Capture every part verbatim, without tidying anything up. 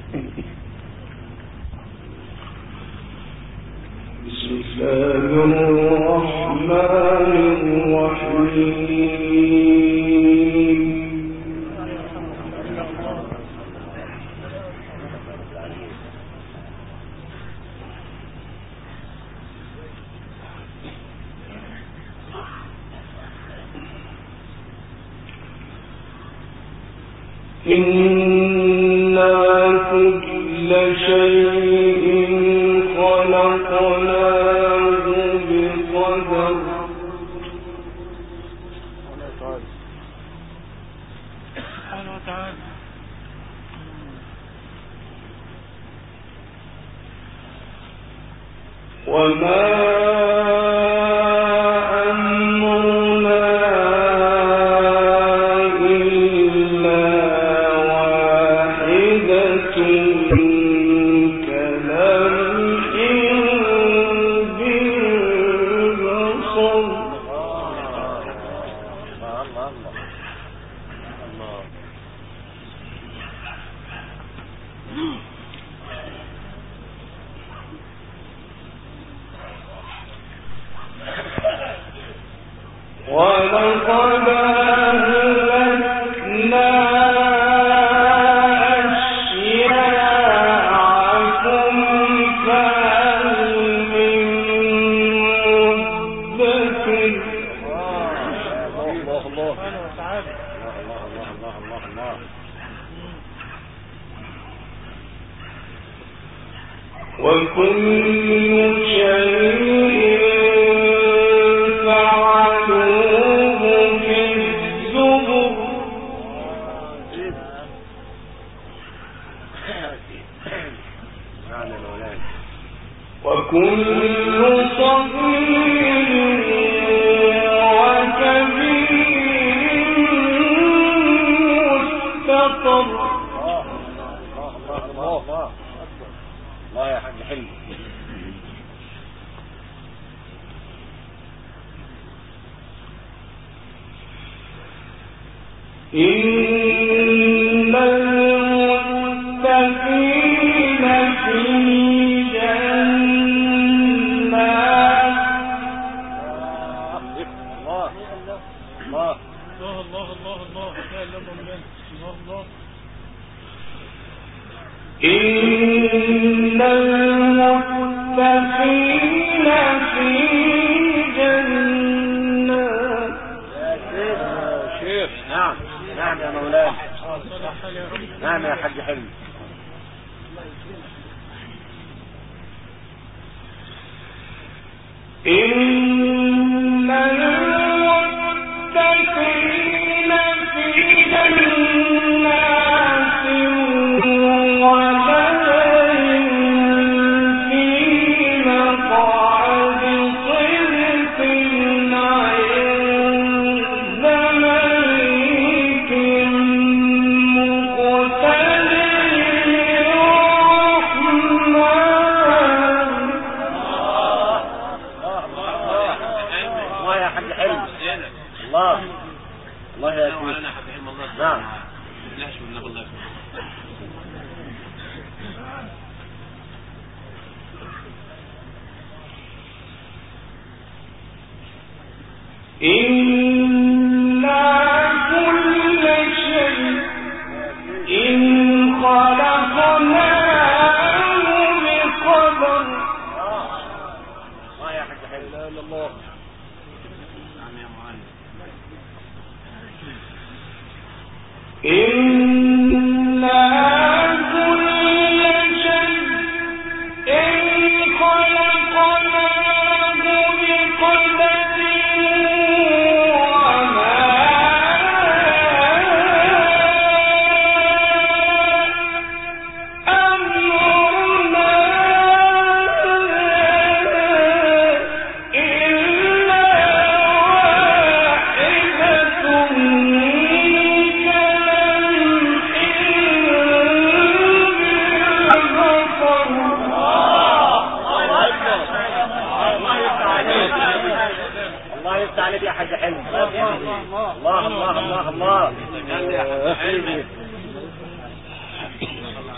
خلقناه بقدر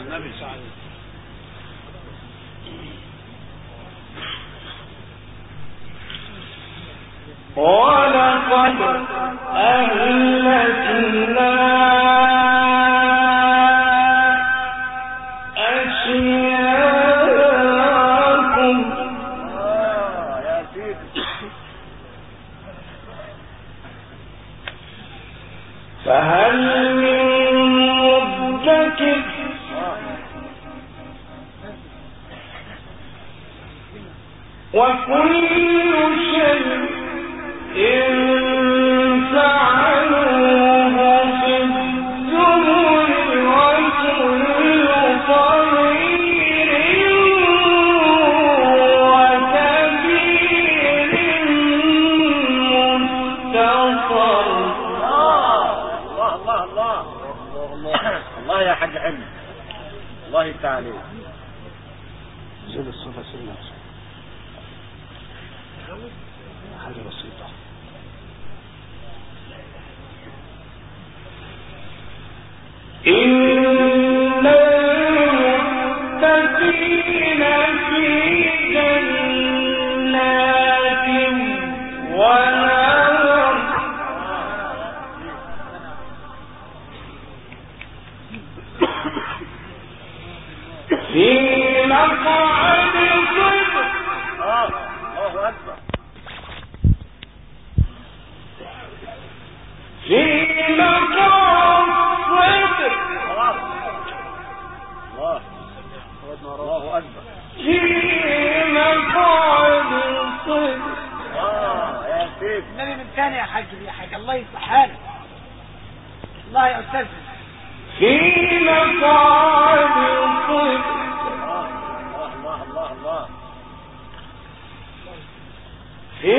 ولقد أهلكنا أشياءكم فهل من مدكر وكل شيء إن فعلوه في الزبر وكل صغير وكبير مستطر. الله الله الله الله الله يا حاج حلمي، الله يفتح عليك. زود الصفة سنة حاجة بسيطة. إن المتقين في جنات ونهر في مقعد صدق. الله أكبر. في مقعد صدق. الله الله أكبر. في مقعد صدق. آه يا سيدي النبي من ثاني يا حاج يا حاج الله يصلح حالك. الله يا أستاذ. في مقعد صدق. الله الله الله الله في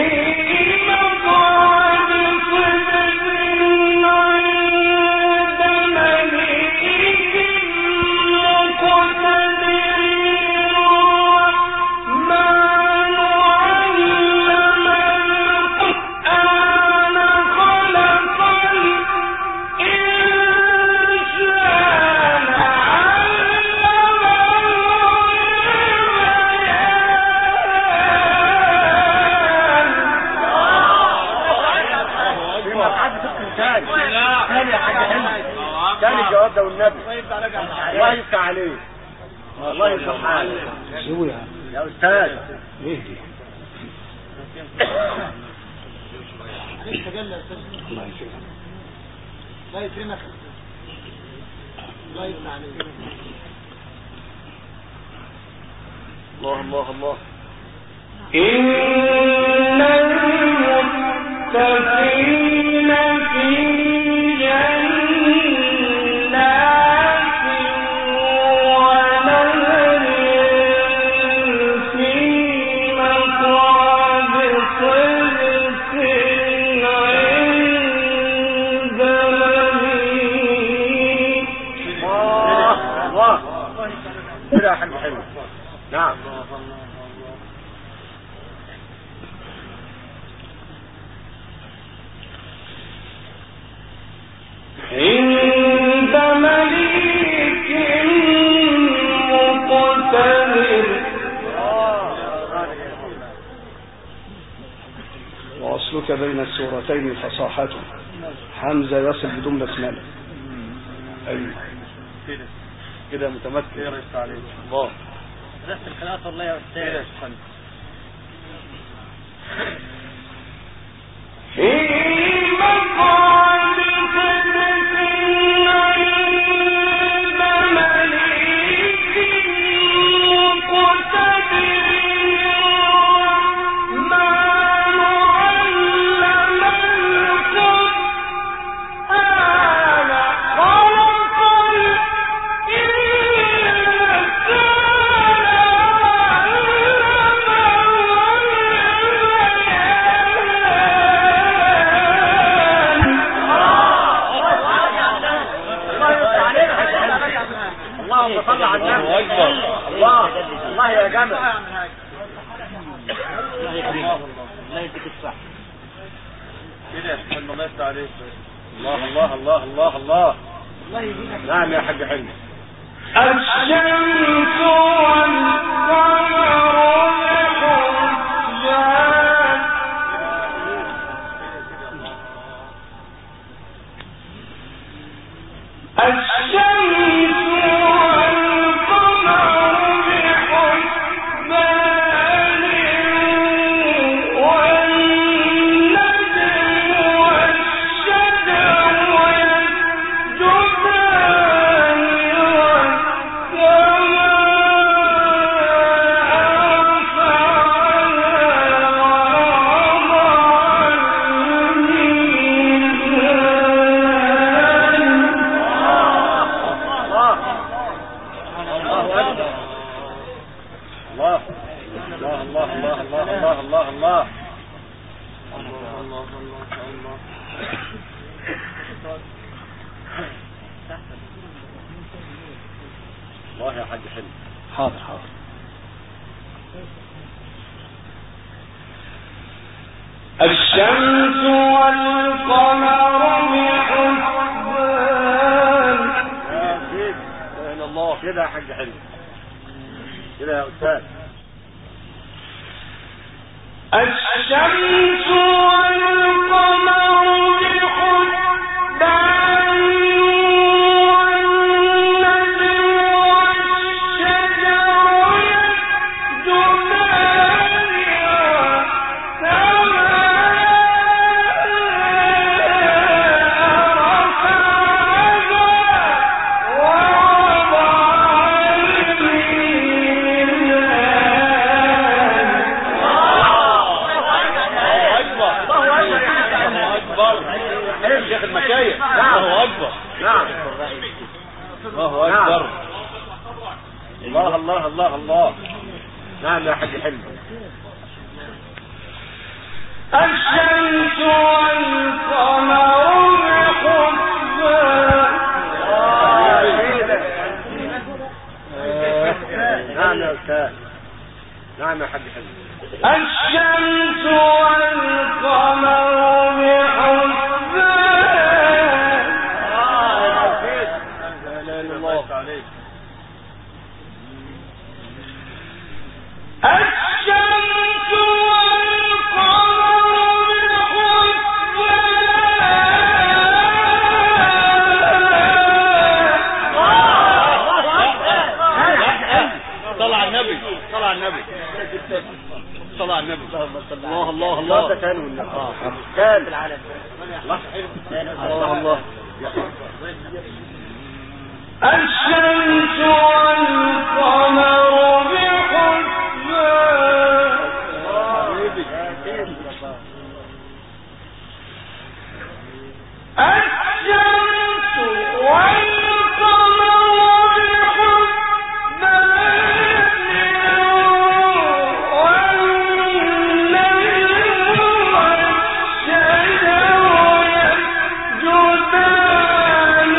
مقعد صدق عند مليك مقتدر الرحمن علم القرآن خلق الإنسان ثاني الجواب ده والنبي. الله يفتح عليك، الله يفتح عليك. شو يا يا استاذ ايه دي؟ عليك تجلى يا أستاذ. الله يسلمك. الله يكرمك. الله يفتح عليك. الله الله الله. إن المتقين في جنات ونهر في مقعد صدق عند مليك. الله الله كده يا حاج حلو. نعم عند مليك مقتدر. وأصلك بين السورتين فصاحته حمزة يصل بدون بسملة. أيوة كده كده متمكن. يا ريس عليك الله. بس الخلاصة الله يا أستاذ. في مقعد صدق عند مليك مقتدر الرحمن علم القرآن خلق اللهم صل على النبي. الله الله يا جمل. الله يكرمك. الله يديك الصحة. كده الله يفتح عليك. الله الله الله الله الله. الله يهديك. نعم يا حاج حلمي. الله يا حاج حلو. حاضر حاضر. الشمس والقمر بحسبان. يا سيدي لا اله الا الله. كده يا حاج حلو كده يا استاذ. الشمس والقمر بحسبان الله أكبر. نعم الله أكبر. الله الله الله الله. نعم يا حاج حلو. الشمس والقمر بحسبان. نعم يا أستاذ. نعم يا حاج حلو. الشمس والقمر بحسبان. عليك. الشمس والقمر بحسبان. طلع النبي طلع النبي طلع النبي. الله الله الله. ده كان والنبي. اه كان العالم. الله الله. الشمس والقمر بحسبان. الشمس والقمر بحسبان والنجم والشجر يسجدان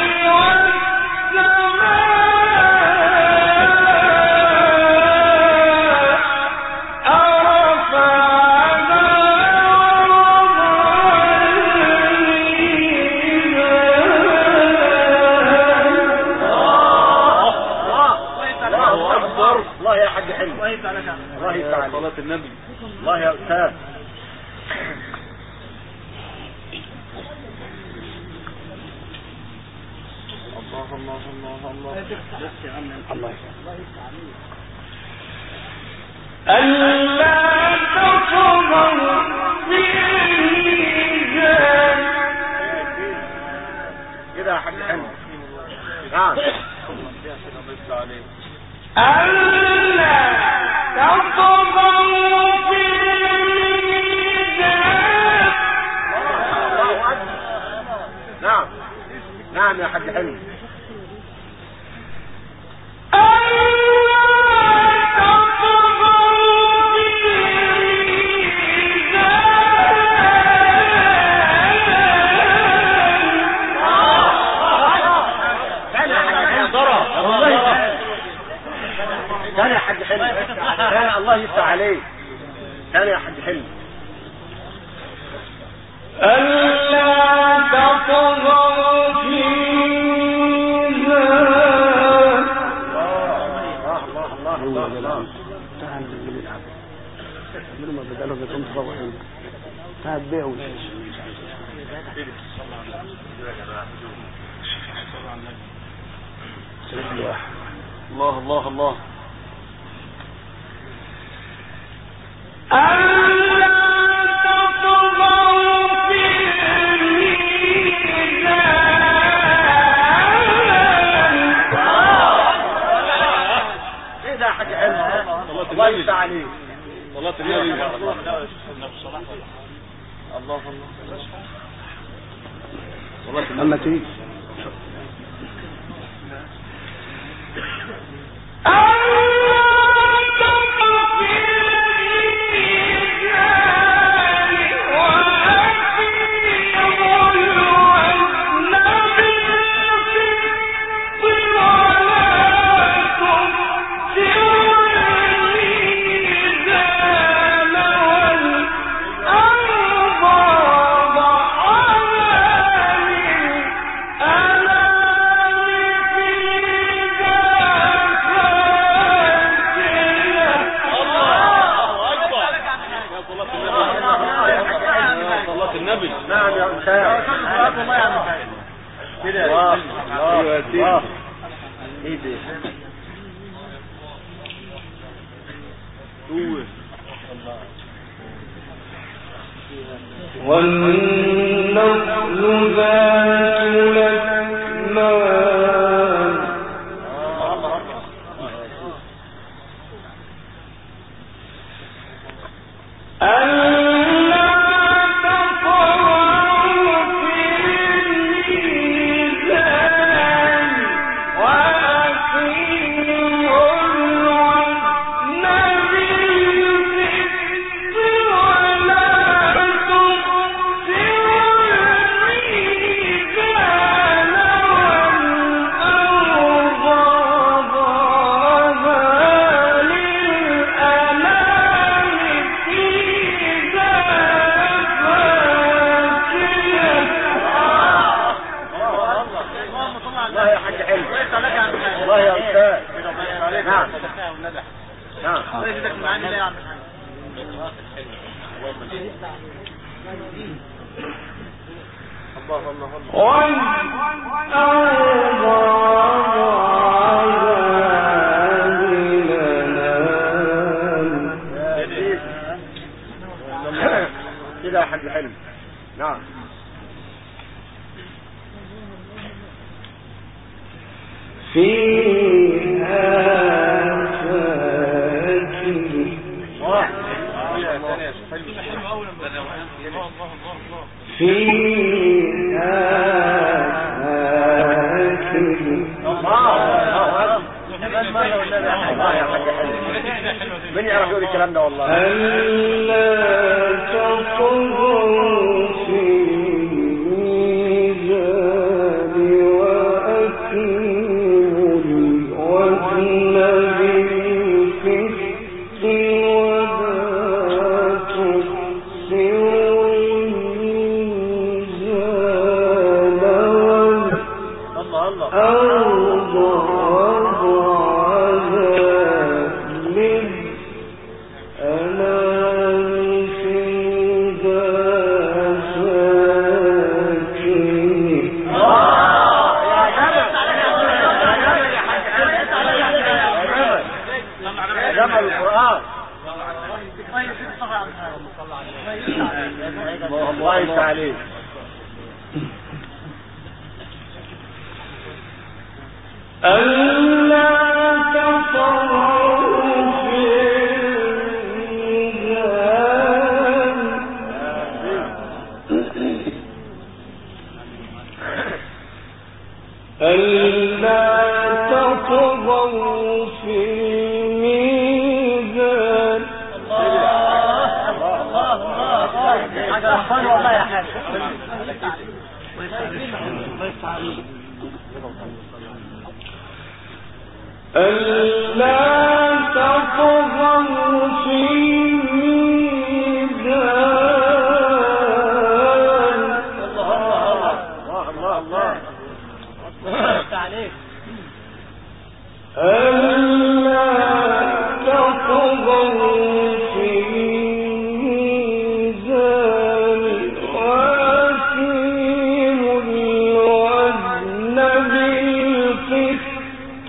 الله يفتح صلاة النبي. الله يا أستاذ. الله الله الله الله. الله ألا تطغوا في الميزان. كده يا حاج حلو. نعم. ألا تطغوا في الميزان. الله أكبر. نعم نعم يا حاج حلو. كان يا حاج حلو. كان الله يفتح عليك. كان يا حاج حلو. ألا تطغوا في الميزان. الله الله تعال نلعب من ما بدلوا بكم تروحين تعال بيعوا الله الله الله الله يفتح عليك صلاة النبي الله الله صلاة النبي تيجي والنخل ذات الأكمام كده حد حلم. نعم فيها من يعرف يقول الكلام ده والله ألا تطغوا في الميزان وأقيموا الوزن بالقسط ولا تخسروا الميزان والأرض الله يفتح عليك. ألا تطغوا في الميزان ألا تطغوا في الميزان. والله يا حاج ألا تطغوا في الميزان. الله الله الله ألا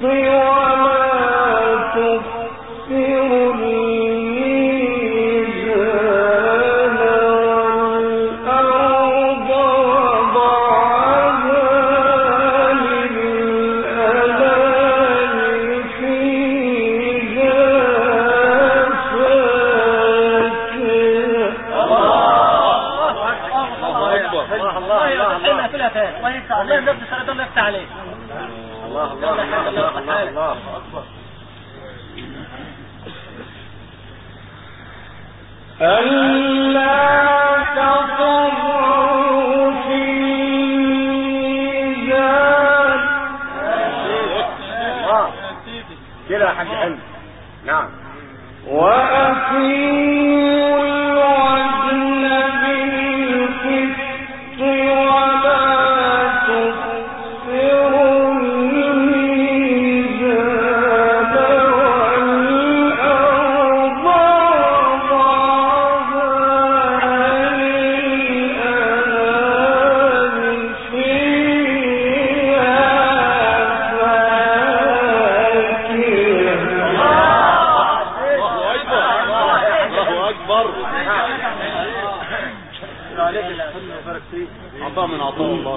عطاء من عطاء الله.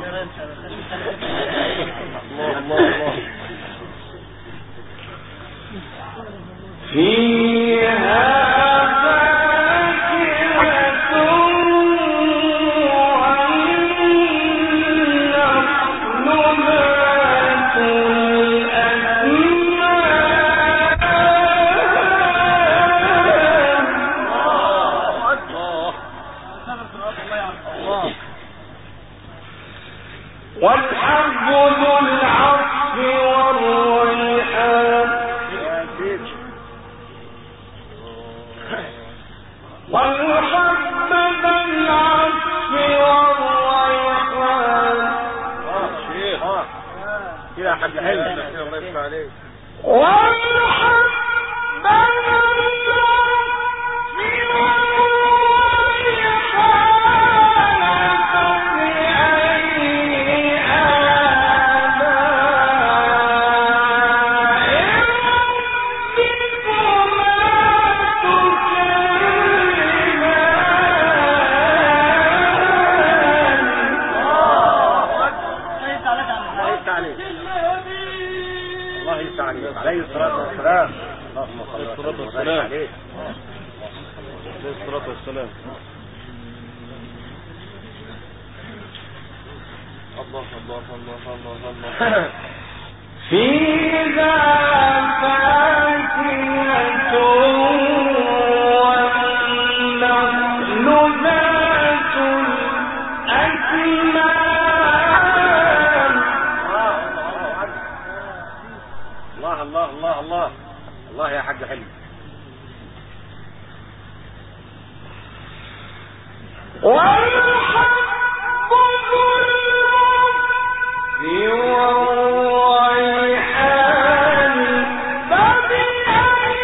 الله الله الله. فيها والحب ذو العصف والريحان والحب ذو العصف والريحان شيخ كده يا حاج حلو الله يفتح عليك. والحب عليه الصلاة والسلام. اللهم صل وسلم عليه. عليه الصلاة والسلام. الله الله الله الله الله. فيها فاكهة والنخل ذات الأكمام. الله الله الله الله يا حاج حلمي. والحب ذو العصف والريحان فبأي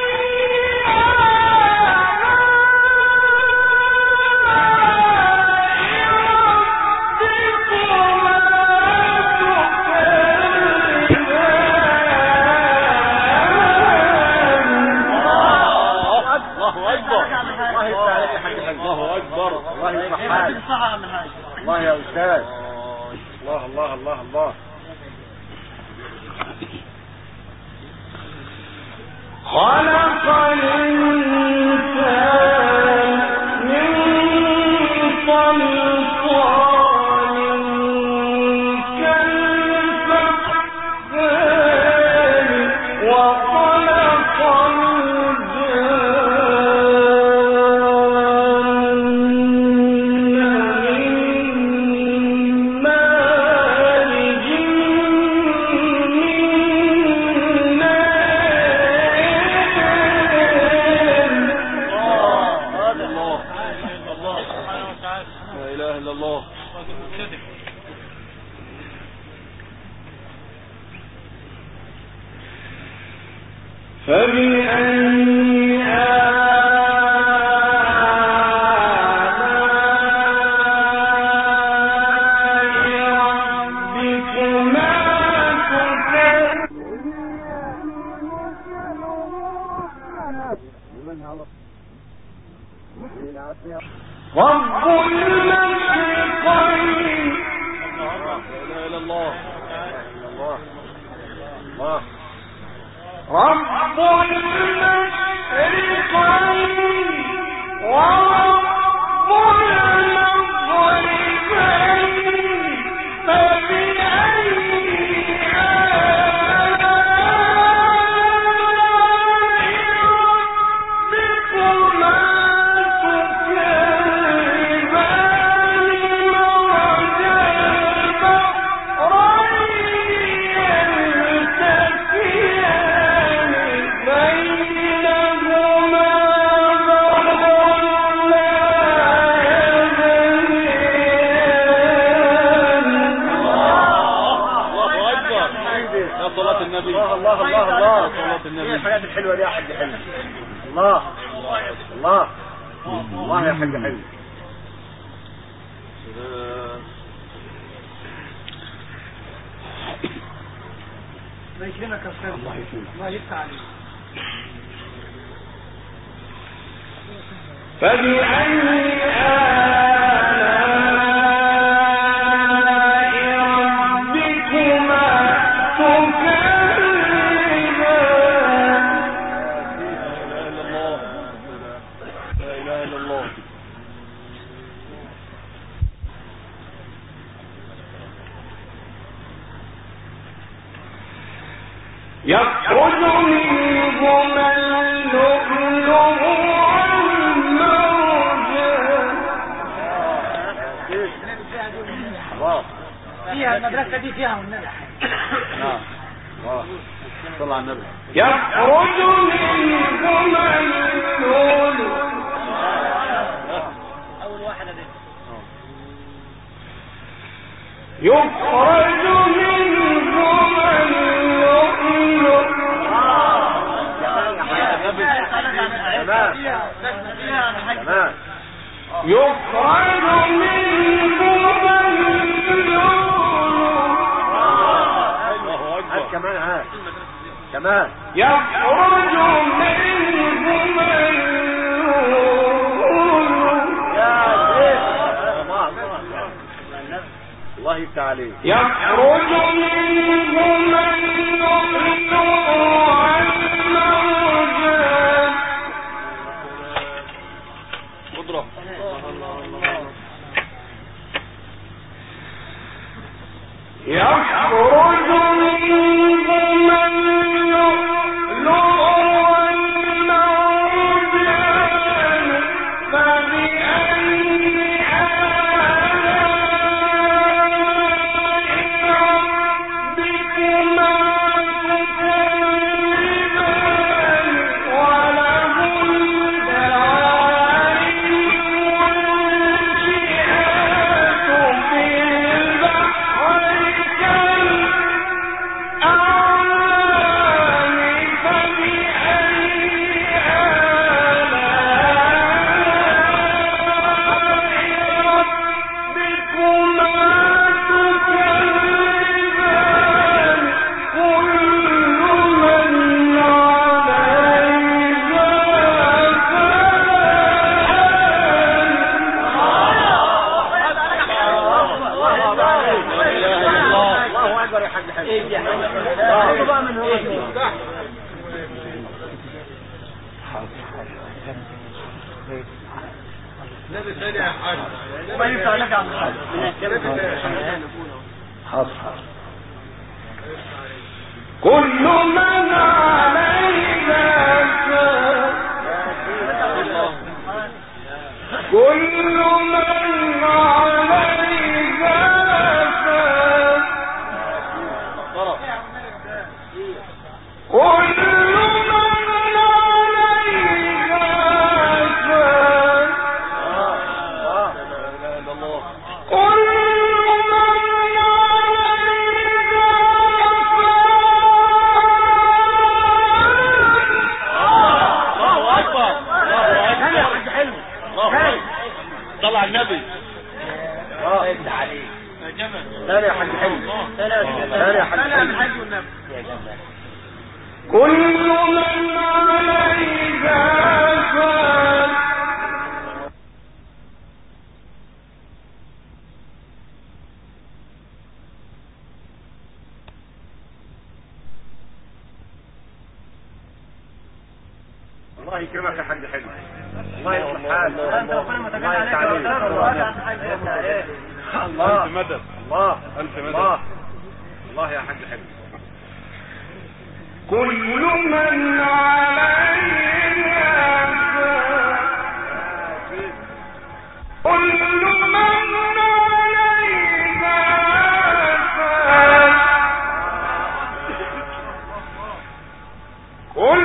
الله أكبر. الله يصلح حالك. الله يا أستاذ. الله الله الله الله. خلق الإنسان من صلصال كالفخار وخلق فبأي آلاء ربكما تكذبان. رب المشرقين لا اله الا الله الله الله رب المشرقين ورب المغربين فبأي الله الله الله الله صلاة النبي. ايه الحاجات الحلوة دي يا حاج حلو؟ الله الله الله يا حاج حلو. الله يكرمك يا استاذ. الله يكرمك. الله يفتح عليك. فبأي يخرج منهما اللؤلؤ والمرجان. فيها المدرسة دي فيها والنبي. نعم. صلى على النبي. يخرج منهما اللؤلؤ. أول واحدة دي. يخرج منهما اللؤلؤ. تمام. يخرج منهما اللؤلؤ. كمان ها كمان يخرج منهما اللؤلؤ. الله يفتح عليك. يخرج منهما اللؤلؤ والمرجان. قدرة. يخرج منهما اللؤلؤ والمرجان فبأي كل من عليها فان كل من عليها فان كل من عليها فان كل طلع النبي. اه انت عليك ثاني يا حاج حلو. ثاني يا حاج حلو. كل من عليها فان الله يكرمك يا حاج حلو. الله يصلح حالك. انت ربنا ما تجعل عليك يا الله. الف مدد. الله الف مدد. الله الله يا حاج حلو. كل من عليها كل من عليها كل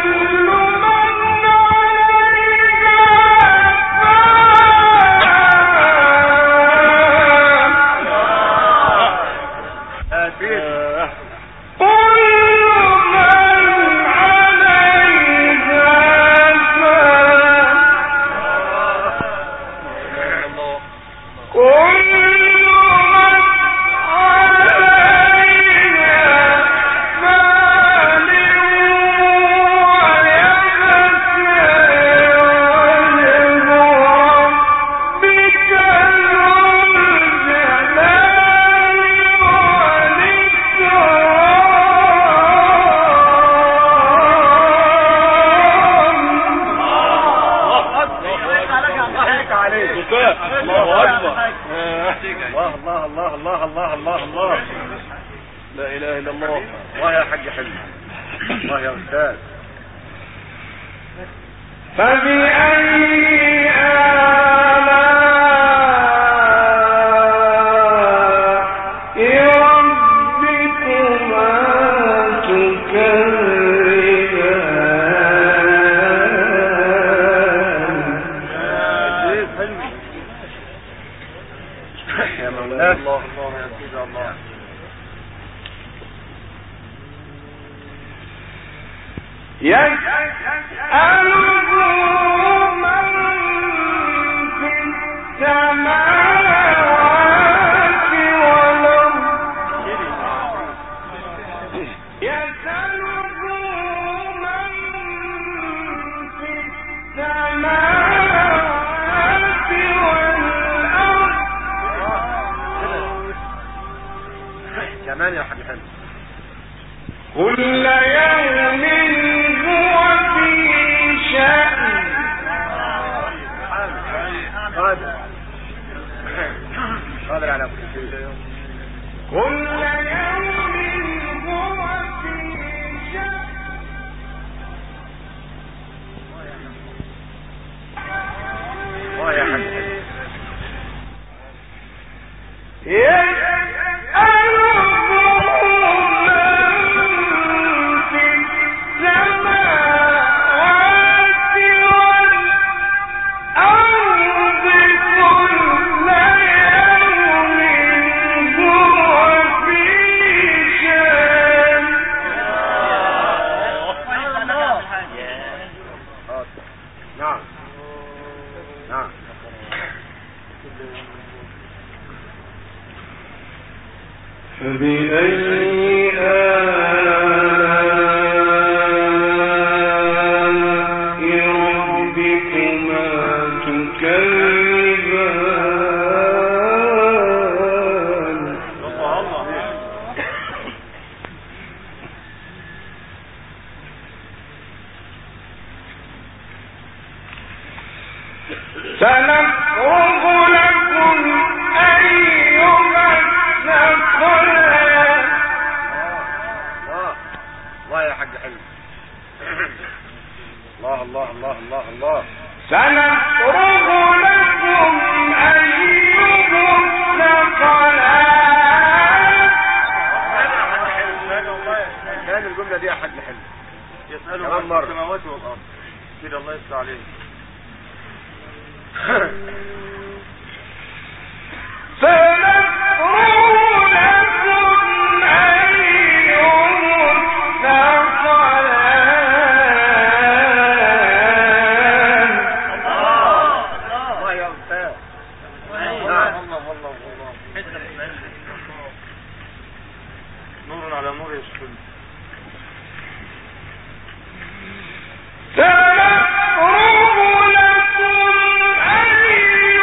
سنفرغ لكم أيها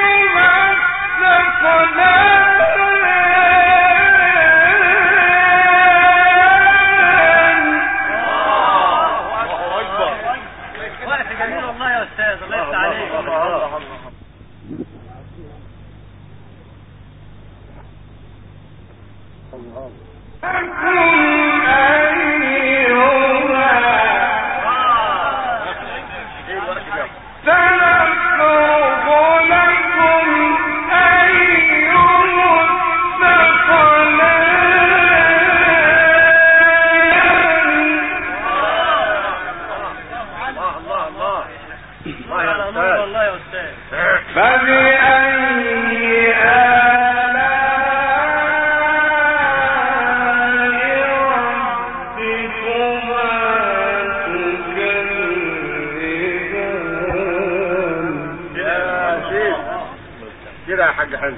كده يا حاج حلو.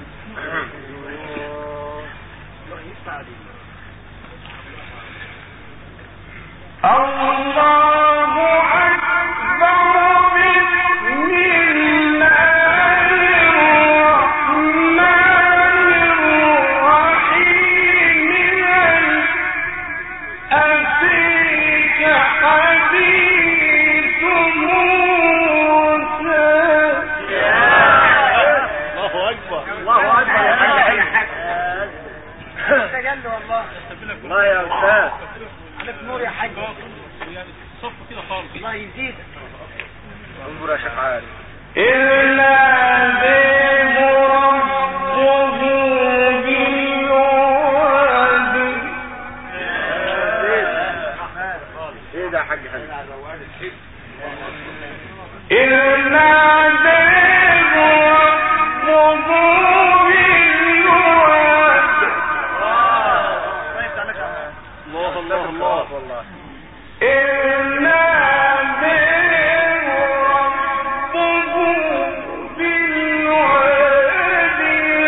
الله يا أستاذ عليك نور يا حاج. صف كده خالص. الله يزيدك. انظر يا شيخ عارف. إلا به ربه بالوعد. ايه ده يا حاج حلو؟ إلا به ربه بالوعد. الله الله الله والله. إلا به ربه بالوعد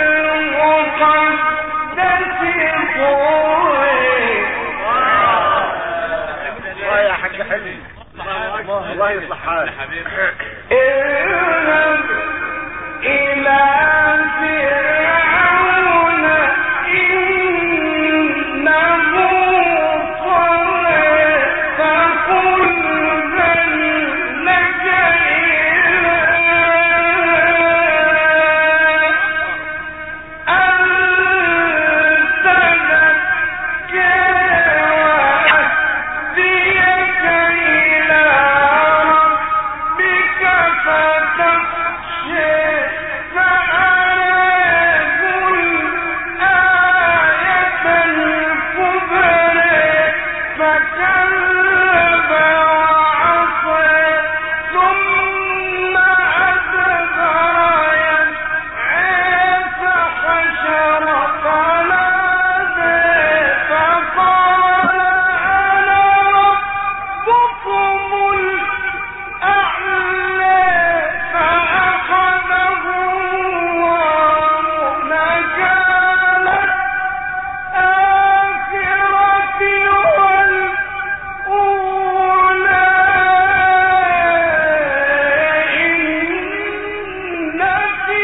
المقدس طوى. الله يا حاج حلو. الله يصلح حالك. اذهب إلى فرعون إنه طغى فقل هل لك إلى أن تزكى وأهديك إلى ربك فتخشى فأراه الآية الكبرى فكذب وعصى ثم أدبر يسعى فحشر فنادى فقال أنا ربكم الأعلى فأخذه الله نكال الآخرة والأولى إن في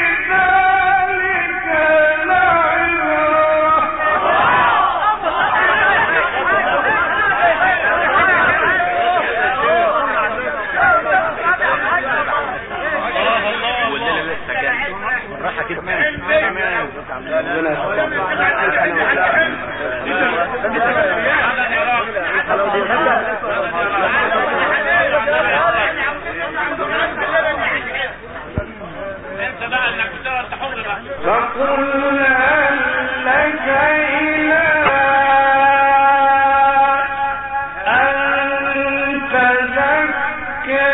ذلك راحة كده انت بقى انك بتقدر تحر بقى. فقل هل لك إلى أن تزكى.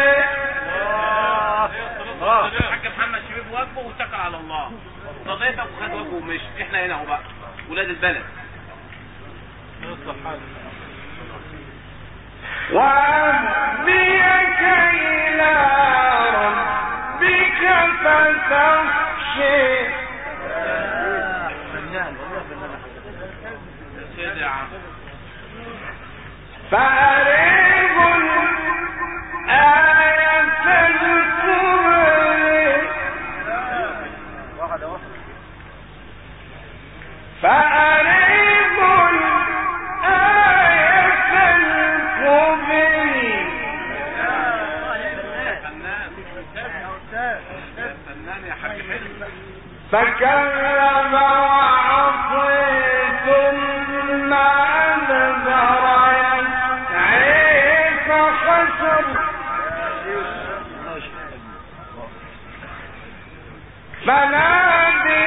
الحاج محمد شبيب واقفه واتكل على الله. قضيتك وخد واجبه ومشي. احنا هنا اهو بقى ولاد البلد. وأهديك إلى ربك فتخشى. سيدي يا عم. فأريه الآية الكبرى فأريه الآية الكبرى فنان يا حاج حلو. فكذب وعصى ثم أدبر يسعى فحشر فنادى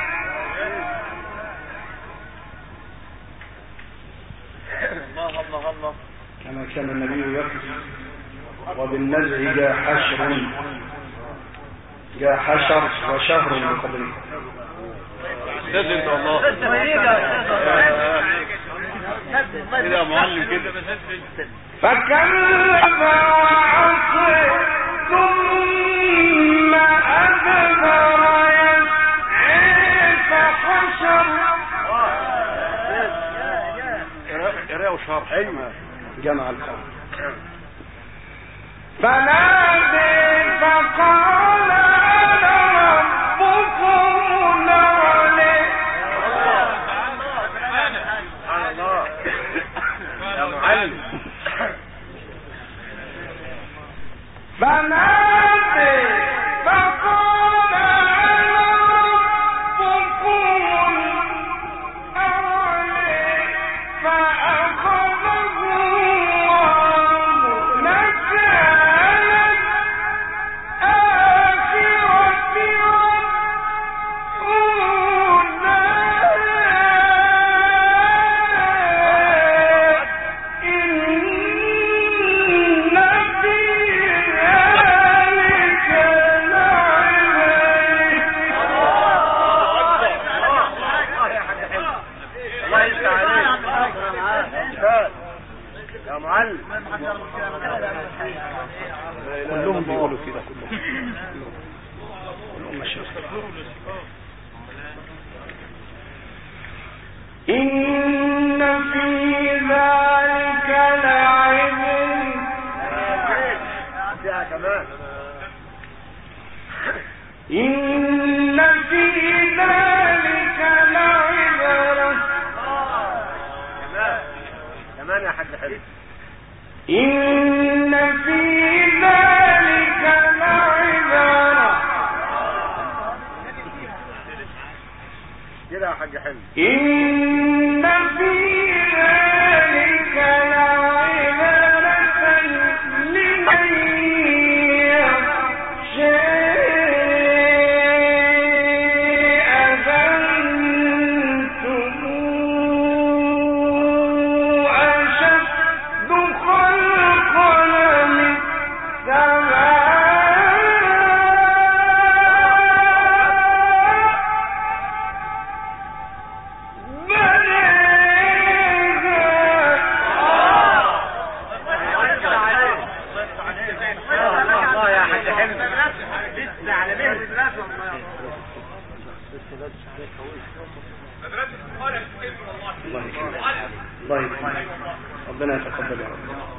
الله الله الله. كما كان النبي يقف وبالنزع جاء حشر جاء حشر وشهر من قبله. استاذ انت والله كده يا معلم كده. فكذب وعصى ثم أدبر يسعى فحشر. قراءة وشرح. ايوه جمع القوم. فنادى فقال أنا ربكم الأعلى. سبحان الله يا معلم. فنادى فقال أنا ربكم الأعلى فأخذه الله نكال الآخرة والأولى. إن في ذلك الله يفتح عليك يا معلم. كلهم بيقولوا كده كلهم كلهم مشايخ. إن في ذلك لعبر. فيها كمان. إن في ذلك لعبرة. كمان كمان يا حاج حلو. إن في ذلك لعبرة. كده يا حاج حلو. إن في ذلك لعبرة لمن يخشى أذنتم أشد خلقا من الله يا حاج حلو. الله يكرمك. ربنا يتقبل يا رب.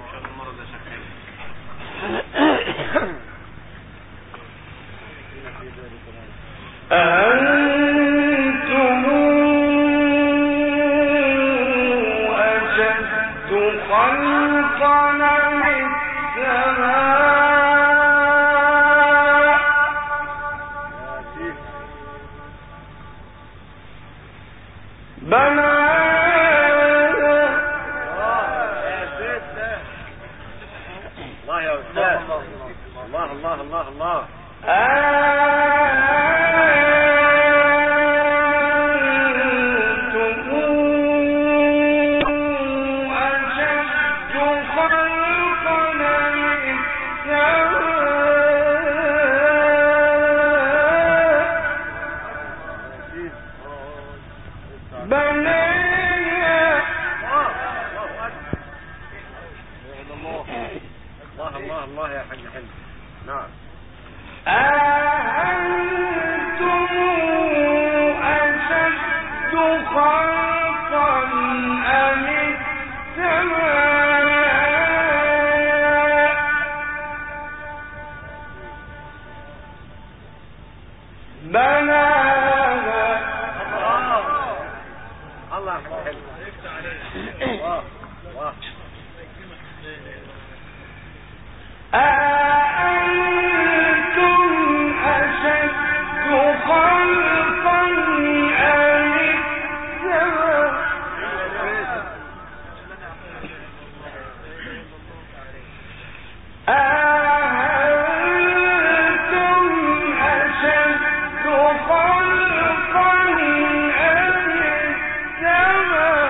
أأنتم أشد خلقا من السماء بناها. الله يا أستاذ. الله الله الله الله. أأنتم أشد خلقا من السماء بناها. الله الله الله يا حاج حلو. نعم. أأنتم أشد خلقا أم السماء بناها. الله يا حاج حلو. الله الله. أأنتم أشد خلقا أم السماء أأنتم أشد خلقا أم السماء.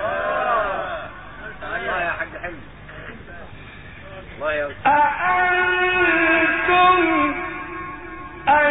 الله يا حاج حلو. الله يا أستاذ. أأنتم أشد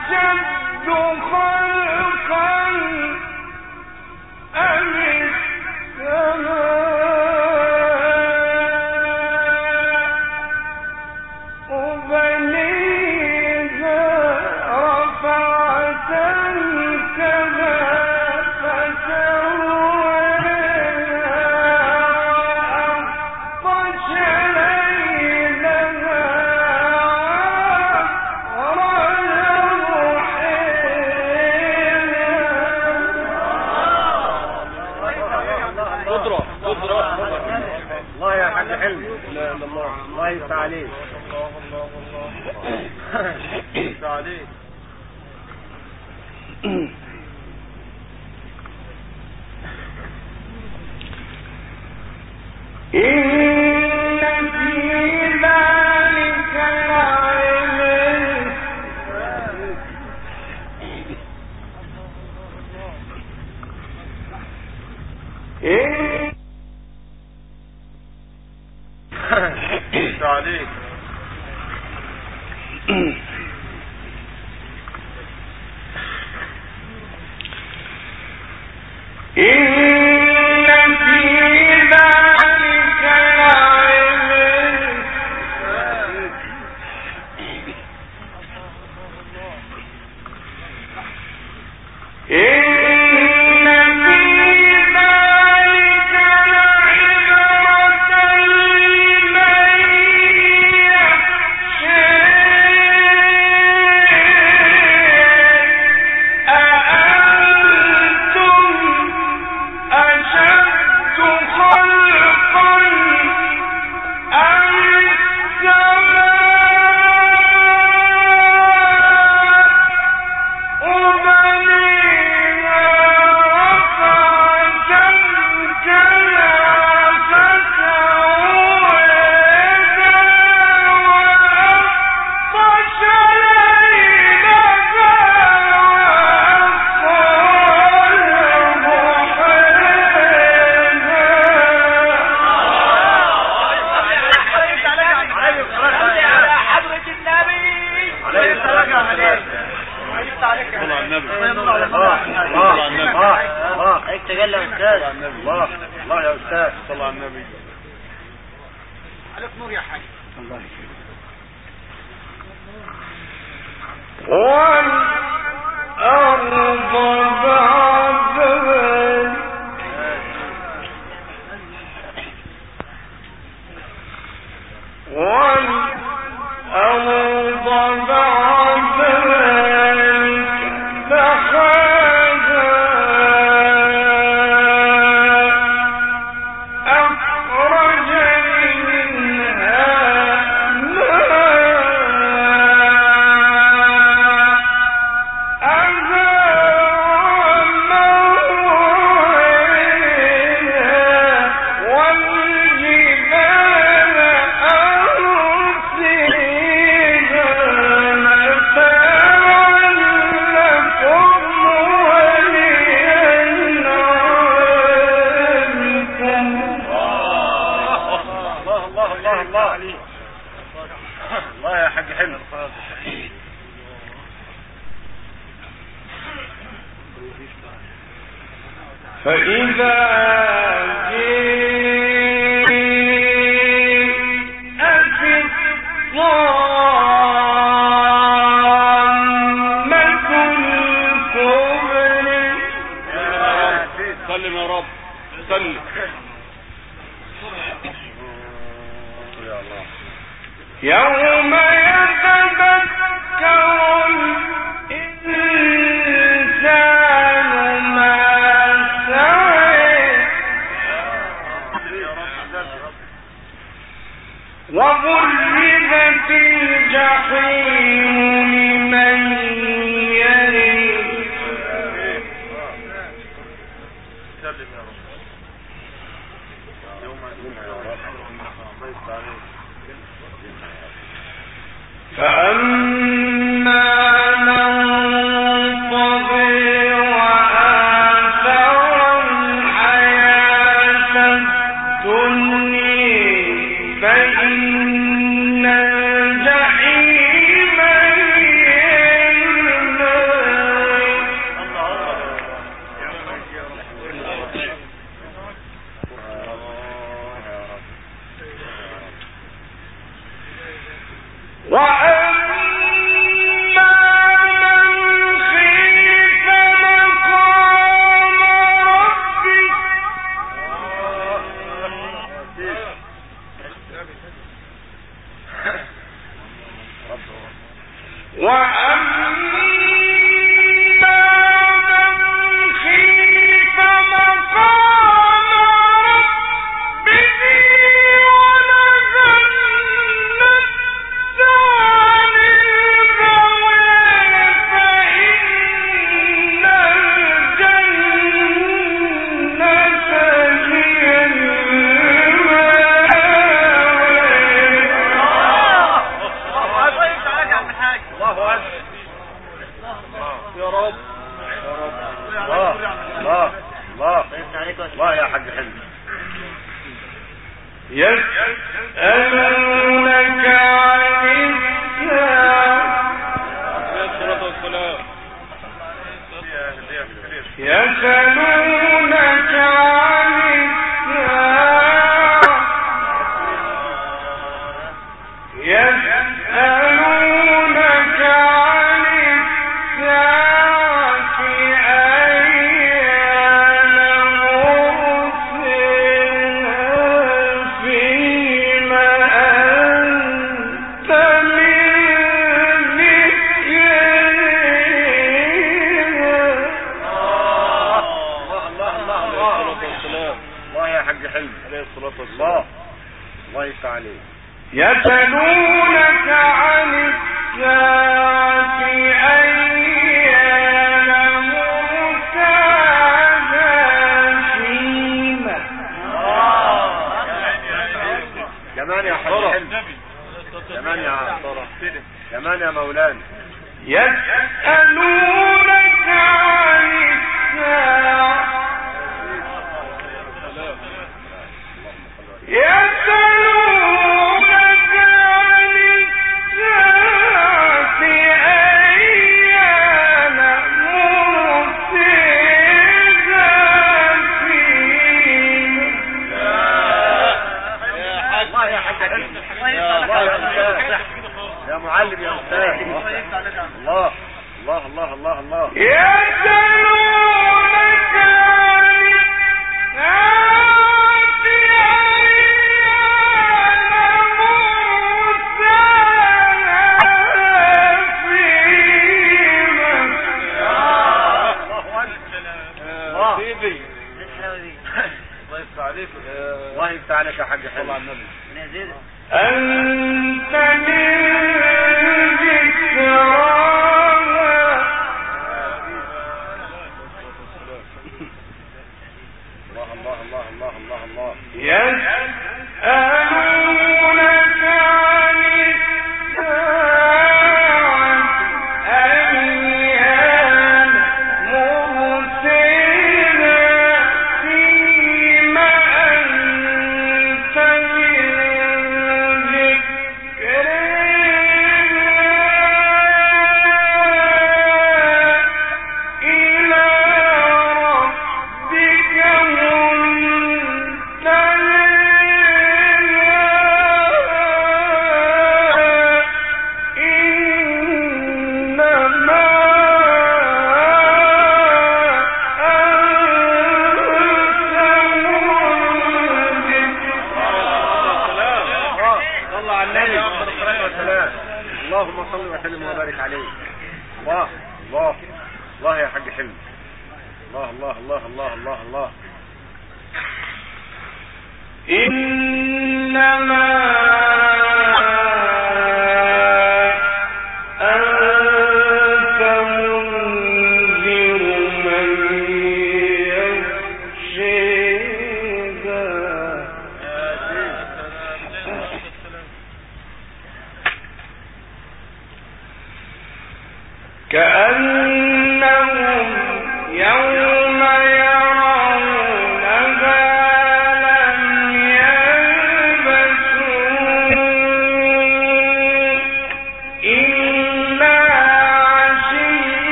فإن الجحيم هي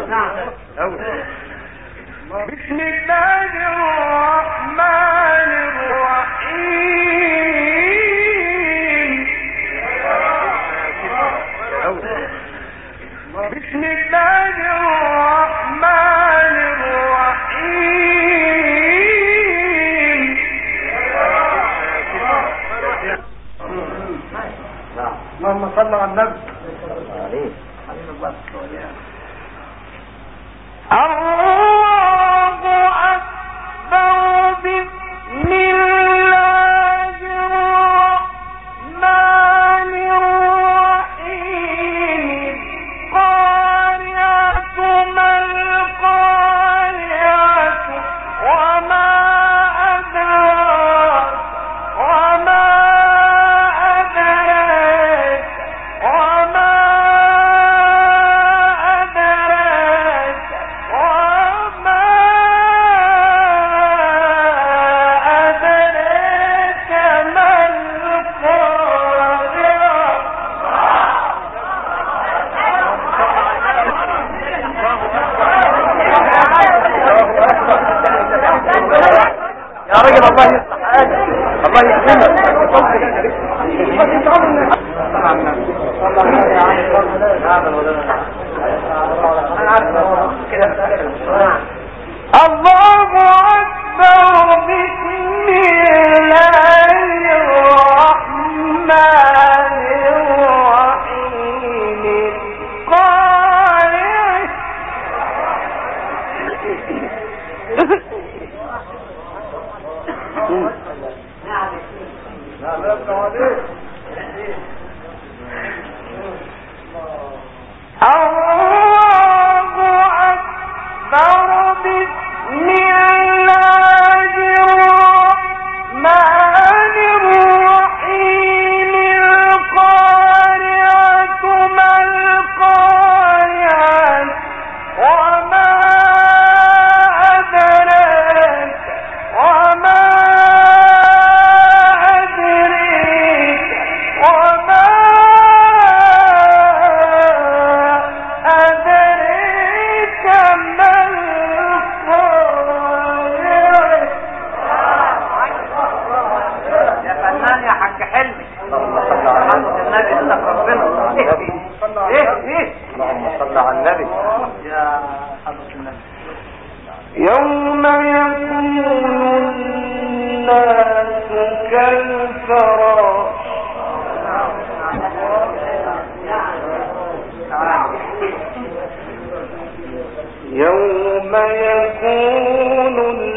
بسم الله الرحمن الرحيم بسم الله الرحمن الرحيم اللهم صل على النبي الله أكبر بسم الله الرحمن الرحيم القارعة ما القارعة وما أدراك وما أدراك وما أدراك وما أدراك ما يا راجل الله يصلح حالك الله يحسنك الله أكبر بسم الله الرحمن الرحيم القارعة الله أكبر بسم الله الرحمن الرحيم القارعة ما القارعة وما أدراك وما أدريك وما أدريك ما القارعة يا فنان يا حاج حلمي النبي صدق ربنا ايه ايه اللهم صل على النبي يا حضرة النبي يوم يكون الناس كالفراش يوم يكون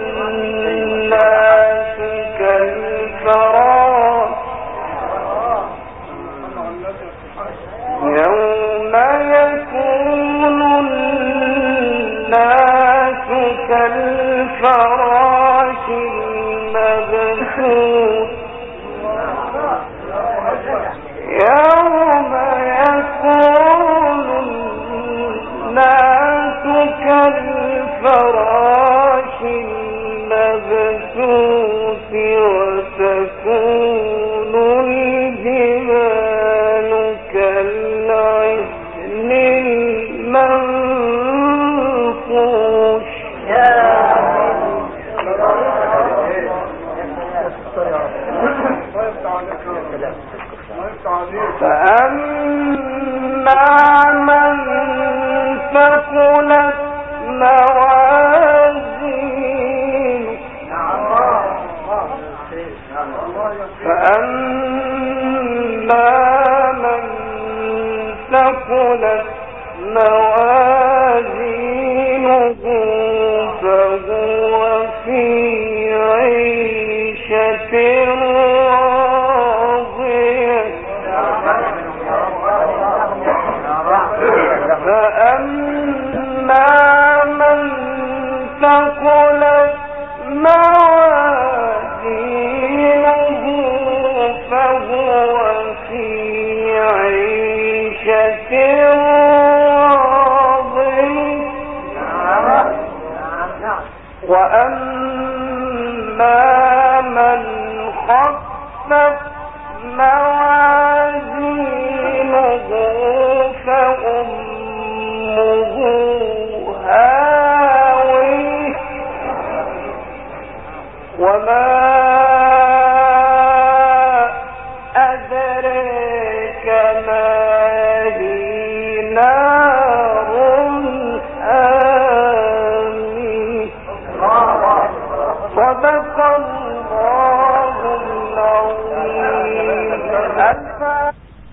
الناس كالفراش يوم يكون الناس كالفراش المبثوث يوم يكون الناس كالفراش المبثوث وتكون الجبال كالعهن المنفوش فأما من ثقلت موازينه فأما من ثقلت موازينه فهو في عيشة راضية فأما من ثقلت موازينه فهو في عيشة راضية وأما من خفت موازينه فأمه صدق الله العظيم.